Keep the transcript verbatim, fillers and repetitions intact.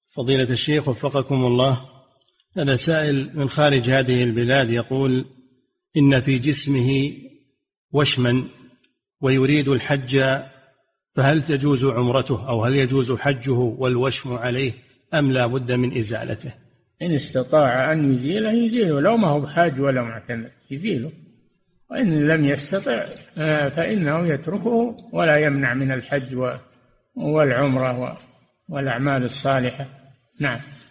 فضيلة الشيخ وفقكم الله، هذا سائل من خارج هذه البلاد يقول إن في جسمه وشما ويريد الحج، فهل تجوز عمرته أو هل يجوز حجه والوشم عليه أم لا بد من إزالته؟ إن استطاع أن يزيله يزيله، لو ما هو بحاج ولا معتمر يزيله، وإن لم يستطع فإنه يتركه ولا يمنع من الحج والعمرة والأعمال الصالحة. نعم.